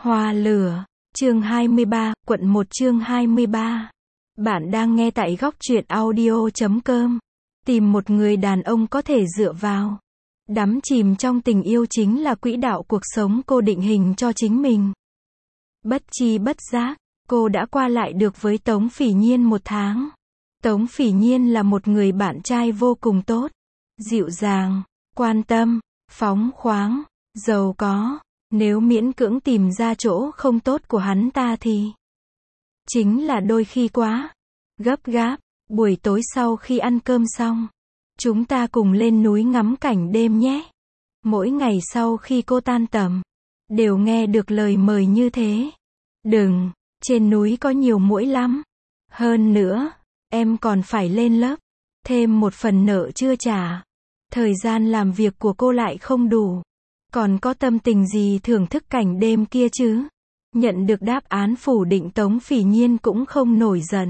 Hoa lửa, chương 23, quận 1 chương 23. Bạn đang nghe tại góc truyện audio.com. Tìm một người đàn ông có thể dựa vào. Đắm chìm trong tình yêu chính là quỹ đạo cuộc sống cô định hình cho chính mình. Bất chi bất giác, cô đã qua lại được với Tống Phỉ Nhiên 1 tháng. Tống Phỉ Nhiên là một người bạn trai vô cùng tốt, dịu dàng, quan tâm, phóng khoáng, giàu có. Nếu miễn cưỡng tìm ra chỗ không tốt của hắn ta thì chính là đôi khi quá gấp gáp. Buổi tối sau khi ăn cơm xong, chúng ta cùng lên núi ngắm cảnh đêm nhé. Mỗi ngày sau khi cô tan tầm, đều nghe được lời mời như thế. Đừng, trên núi có nhiều muỗi lắm. Hơn nữa, em còn phải lên lớp, thêm một phần nợ chưa trả. Thời gian làm việc của cô lại không đủ. Còn có tâm tình gì thưởng thức cảnh đêm kia chứ? Nhận được đáp án phủ định, Tống Phỉ Nhiên cũng không nổi giận.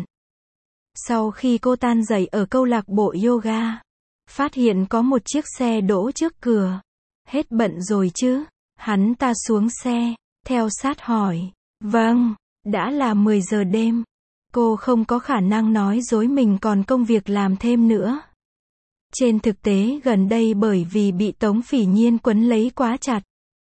Sau khi cô tan giày ở câu lạc bộ yoga, phát hiện có một chiếc xe đỗ trước cửa. Hết bận rồi chứ? Hắn ta xuống xe, theo sát hỏi. Vâng, đã là 10 giờ đêm. Cô không có khả năng nói dối mình còn công việc làm thêm nữa. Trên thực tế gần đây bởi vì bị Tống Phỉ Nhiên quấn lấy quá chặt,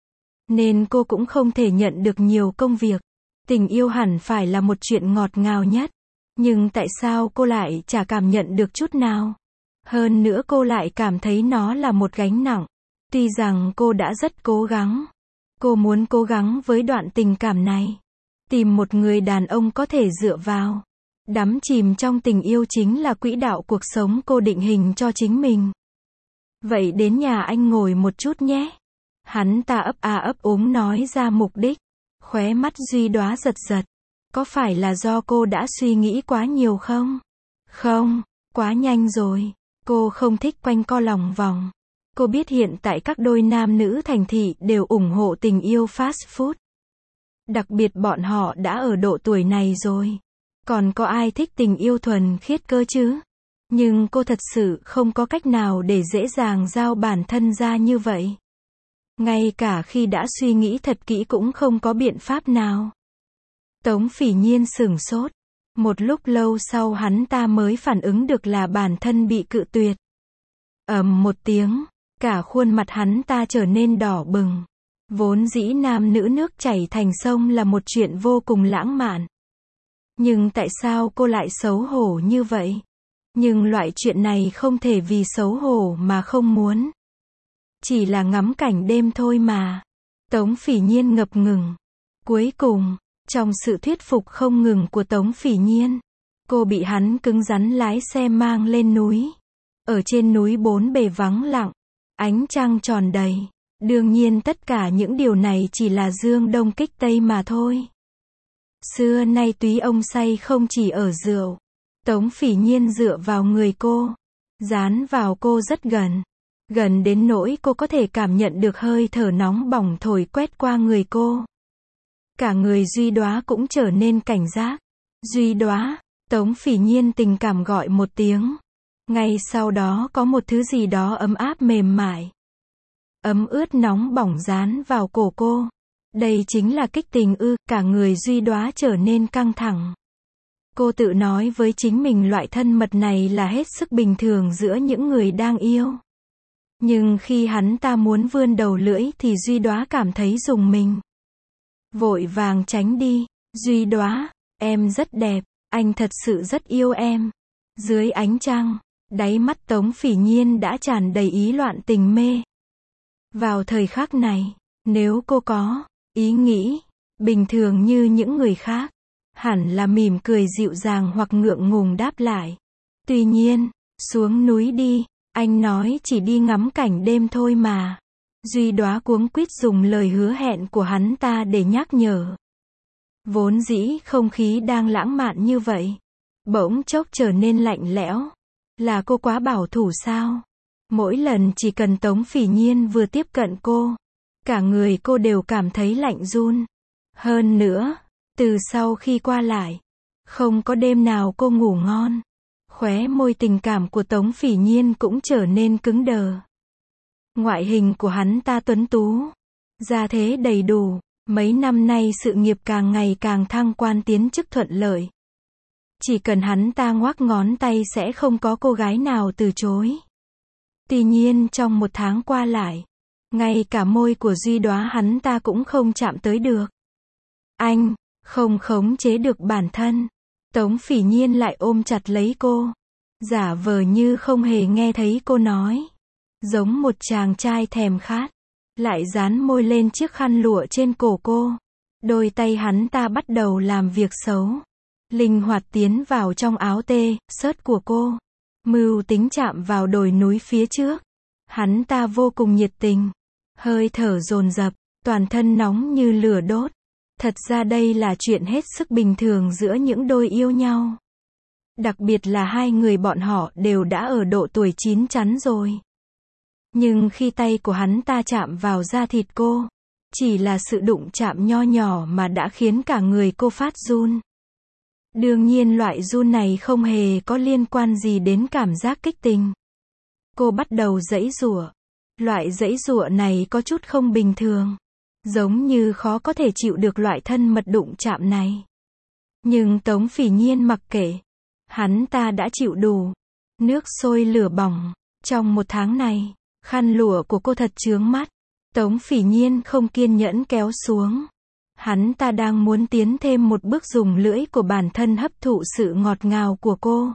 nên cô cũng không thể nhận được nhiều công việc. Tình yêu hẳn phải là một chuyện ngọt ngào nhất. Nhưng tại sao cô lại chả cảm nhận được chút nào? Hơn nữa cô lại cảm thấy nó là một gánh nặng. Tuy rằng cô đã rất cố gắng. Cô muốn cố gắng với đoạn tình cảm này. Tìm một người đàn ông có thể dựa vào. Đắm chìm trong tình yêu chính là quỹ đạo cuộc sống cô định hình cho chính mình. Vậy đến nhà anh ngồi một chút nhé. Hắn ta ấp a ấp úng nói ra mục đích. Khóe mắt Duy Đóa giật giật. Có phải là do cô đã suy nghĩ quá nhiều không? Không, quá nhanh rồi. Cô không thích quanh co lòng vòng. Cô biết hiện tại các đôi nam nữ thành thị đều ủng hộ tình yêu fast food. Đặc biệt bọn họ đã ở độ tuổi này rồi. Còn có ai thích tình yêu thuần khiết cơ chứ? Nhưng cô thật sự không có cách nào để dễ dàng giao bản thân ra như vậy. Ngay cả khi đã suy nghĩ thật kỹ cũng không có biện pháp nào. Tống Phỉ Nhiên sửng sốt. Một lúc lâu sau hắn ta mới phản ứng được là bản thân bị cự tuyệt. Ầm một tiếng, cả khuôn mặt hắn ta trở nên đỏ bừng. Vốn dĩ nam nữ nước chảy thành sông là một chuyện vô cùng lãng mạn. Nhưng tại sao cô lại xấu hổ như vậy? Nhưng loại chuyện này không thể vì xấu hổ mà không muốn. Chỉ là ngắm cảnh đêm thôi mà. Tống Phỉ Nhiên ngập ngừng. Cuối cùng, trong sự thuyết phục không ngừng của Tống Phỉ Nhiên, cô bị hắn cứng rắn lái xe mang lên núi. Ở trên núi bốn bề vắng lặng, ánh trăng tròn đầy. Đương nhiên tất cả những điều này chỉ là dương đông kích tây mà thôi. Xưa nay túy ông say không chỉ ở rượu. Tống Phỉ Nhiên dựa vào người cô, dán vào cô rất gần. Gần đến nỗi cô có thể cảm nhận được hơi thở nóng bỏng thổi quét qua người cô. Cả người Duy Đóa cũng trở nên cảnh giác. Duy Đóa, Tống Phỉ Nhiên tình cảm gọi một tiếng. Ngay sau đó có một thứ gì đó ấm áp mềm mại, ấm ướt nóng bỏng dán vào cổ cô. Đây chính là kích tình ư? Cả người Duy Đóa trở nên căng thẳng. Cô tự nói với chính mình loại thân mật này là hết sức bình thường giữa những người đang yêu. Nhưng khi hắn ta muốn vươn đầu lưỡi thì Duy Đóa cảm thấy rùng mình. Vội vàng tránh đi. Duy Đóa, em rất đẹp, anh thật sự rất yêu em. Dưới ánh trăng, đáy mắt Tống Phỉ Nhiên đã tràn đầy ý loạn tình mê. Vào thời khắc này, nếu cô có ý nghĩ bình thường như những người khác, hẳn là mỉm cười dịu dàng hoặc ngượng ngùng đáp lại. Tuy nhiên, xuống núi đi, anh nói chỉ đi ngắm cảnh đêm thôi mà. Duy Đóa cuống quýt dùng lời hứa hẹn của hắn ta để nhắc nhở. Vốn dĩ không khí đang lãng mạn như vậy, bỗng chốc trở nên lạnh lẽo. Là cô quá bảo thủ sao? Mỗi lần chỉ cần Tống Phỉ Nhiên vừa tiếp cận cô, cả người cô đều cảm thấy lạnh run. Hơn nữa, từ sau khi qua lại, không có đêm nào cô ngủ ngon. Khóe môi tình cảm của Tống Phỉ Nhiên cũng trở nên cứng đờ. Ngoại hình của hắn ta tuấn tú, da thế đầy đủ, Mấy năm nay sự nghiệp càng ngày càng thăng quan tiến chức thuận lợi. Chỉ cần hắn ta ngoắc ngón tay sẽ không có cô gái nào từ chối. Tuy nhiên trong một tháng qua lại, ngay cả môi của Duy Đóa hắn ta cũng không chạm tới được. Anh, không khống chế được bản thân. Tống Phỉ Nhiên lại ôm chặt lấy cô. Giả vờ như không hề nghe thấy cô nói. Giống một chàng trai thèm khát. Lại dán môi lên chiếc khăn lụa trên cổ cô. Đôi tay hắn ta bắt đầu làm việc xấu. Linh hoạt tiến vào trong áo tê, sớt của cô. Mưu tính chạm vào đồi núi phía trước. Hắn ta vô cùng nhiệt tình. Hơi thở dồn dập, toàn thân nóng như lửa đốt. Thật ra đây là chuyện hết sức bình thường giữa những đôi yêu nhau. Đặc biệt là hai người bọn họ đều đã ở độ tuổi chín chắn rồi. Nhưng khi tay của hắn ta chạm vào da thịt cô, chỉ là sự đụng chạm nho nhỏ mà đã khiến cả người cô phát run. Đương nhiên loại run này không hề có liên quan gì đến cảm giác kích tình. Cô bắt đầu giãy giụa. Loại giãy giụa này có chút không bình thường. Giống như khó có thể chịu được loại thân mật đụng chạm này. Nhưng Tống Phỉ Nhiên mặc kệ. Hắn ta đã chịu đủ. Nước sôi lửa bỏng. Trong một tháng này, khăn lụa của cô thật chướng mắt. Tống Phỉ Nhiên không kiên nhẫn kéo xuống. Hắn ta đang muốn tiến thêm một bước dùng lưỡi của bản thân hấp thụ sự ngọt ngào của cô.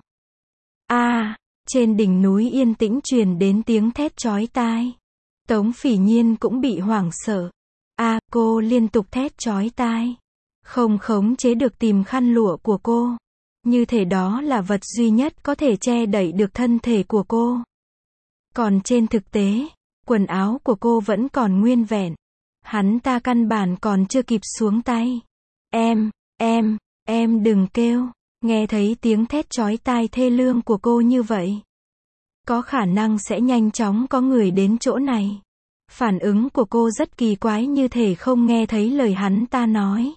Trên đỉnh núi yên tĩnh truyền đến tiếng thét chói tai. Tống Phỉ Nhiên cũng bị hoảng sợ. Cô liên tục thét chói tai. Không khống chế được tìm khăn lụa của cô. Như thể đó là vật duy nhất có thể che đậy được thân thể của cô. Còn trên thực tế, quần áo của cô vẫn còn nguyên vẹn. Hắn ta căn bản còn chưa kịp xuống tay. Em đừng kêu. Nghe thấy tiếng thét chói tai thê lương của cô như vậy. Có khả năng sẽ nhanh chóng có người đến chỗ này. Phản ứng của cô rất kỳ quái như thể không nghe thấy lời hắn ta nói.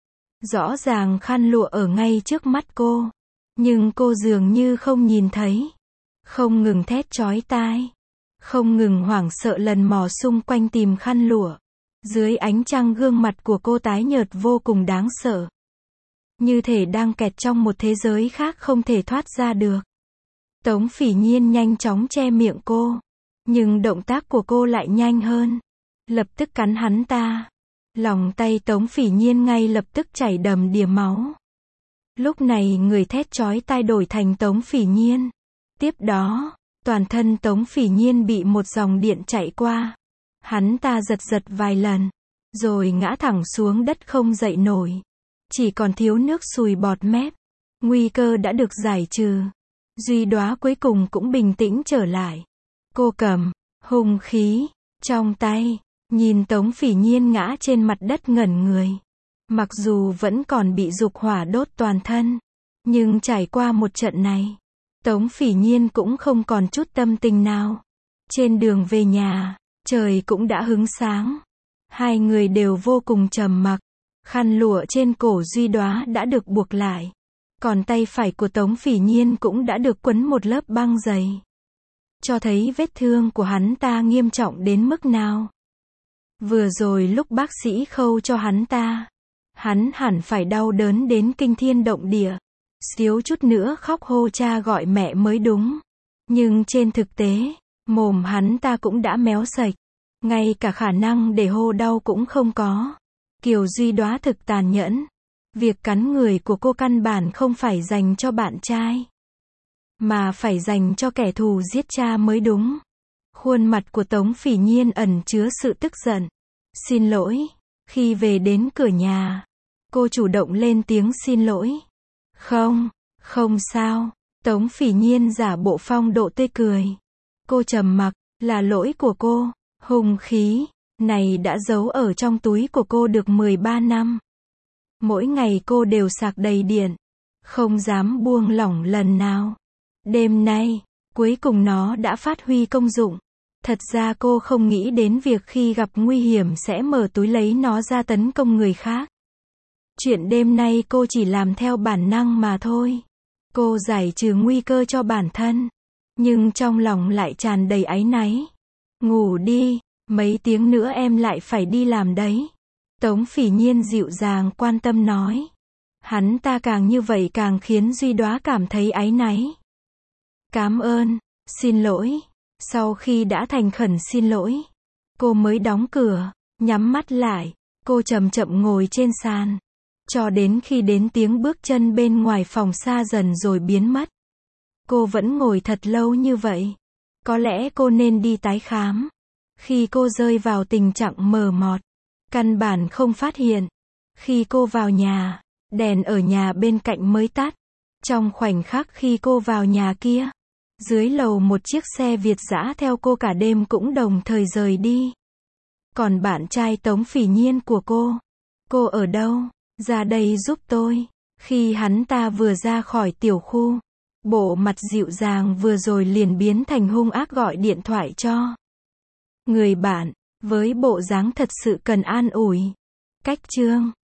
Rõ ràng khăn lụa ở ngay trước mắt cô. Nhưng cô dường như không nhìn thấy. Không ngừng thét chói tai. Không ngừng hoảng sợ lần mò xung quanh tìm khăn lụa. Dưới ánh trăng gương mặt của cô tái nhợt vô cùng đáng sợ. Như thể đang kẹt trong một thế giới khác không thể thoát ra được. Tống Phỉ Nhiên nhanh chóng che miệng cô. Nhưng động tác của cô lại nhanh hơn. Lập tức cắn hắn ta. Lòng tay Tống Phỉ Nhiên ngay lập tức chảy đầm đìa máu. Lúc này người thét chói tai đổi thành Tống Phỉ Nhiên. Tiếp đó, toàn thân Tống Phỉ Nhiên bị một dòng điện chạy qua. Hắn ta giật giật vài lần. Rồi ngã thẳng xuống đất không dậy nổi. Chỉ còn thiếu nước sùi bọt mép. Nguy cơ đã được giải trừ. Duy Đóa cuối cùng cũng bình tĩnh trở lại. Cô cầm hung khí trong tay, nhìn Tống Phỉ Nhiên ngã trên mặt đất ngẩn người. Mặc dù vẫn còn bị dục hỏa đốt toàn thân, nhưng trải qua một trận này, Tống Phỉ Nhiên cũng không còn chút tâm tình nào. Trên đường về nhà, trời cũng đã hứng sáng. Hai người đều vô cùng trầm mặc. Khăn lụa trên cổ Duy Đóa đã được buộc lại. Còn tay phải của Tống Phỉ Nhiên cũng đã được quấn một lớp băng dày. Cho thấy vết thương của hắn ta nghiêm trọng đến mức nào. Vừa rồi lúc bác sĩ khâu cho hắn ta, hắn hẳn phải đau đớn đến kinh thiên động địa. Xíu chút nữa khóc hô cha gọi mẹ mới đúng. Nhưng trên thực tế, mồm hắn ta cũng đã méo sạch. Ngay cả khả năng để hô đau cũng không có. Kiều Duy Đóa thực tàn nhẫn. Việc cắn người của cô căn bản không phải dành cho bạn trai, mà phải dành cho kẻ thù giết cha mới đúng. Khuôn mặt của Tống Phỉ Nhiên ẩn chứa sự tức giận. Xin lỗi. Khi về đến cửa nhà, cô chủ động lên tiếng xin lỗi. Không sao. Tống Phỉ Nhiên giả bộ phong độ tươi cười. Cô trầm mặc. Là lỗi của cô. Hung khí này đã giấu ở trong túi của cô được 13 năm. Mỗi ngày cô đều sạc đầy điện. Không dám buông lỏng lần nào. Đêm nay, cuối cùng nó đã phát huy công dụng. Thật ra cô không nghĩ đến việc khi gặp nguy hiểm sẽ mở túi lấy nó ra tấn công người khác. Chuyện đêm nay cô chỉ làm theo bản năng mà thôi. Cô giải trừ nguy cơ cho bản thân. Nhưng trong lòng lại tràn đầy áy náy. Ngủ đi, mấy tiếng nữa em lại phải đi làm đấy. Tống Phỉ Nhiên dịu dàng quan tâm nói. Hắn ta càng như vậy càng khiến Duy Đóa cảm thấy áy náy. Cảm ơn, xin lỗi. Sau khi đã thành khẩn xin lỗi, cô mới đóng cửa, nhắm mắt lại, cô chậm chậm ngồi trên sàn. Cho đến khi đến tiếng bước chân bên ngoài phòng xa dần rồi biến mất. Cô vẫn ngồi thật lâu như vậy. Có lẽ cô nên đi tái khám. Khi cô rơi vào tình trạng mờ mọt, căn bản không phát hiện. Khi cô vào nhà, đèn ở nhà bên cạnh mới tắt. Trong khoảnh khắc khi cô vào nhà kia, dưới lầu một chiếc xe Việt dã theo cô cả đêm cũng đồng thời rời đi. Còn bạn trai Tống Phỉ Nhiên của cô ở đâu? Ra đây giúp tôi. Khi hắn ta vừa ra khỏi tiểu khu, bộ mặt dịu dàng vừa rồi liền biến thành hung ác gọi điện thoại cho người bạn, với bộ dáng thật sự cần an ủi. Cách chương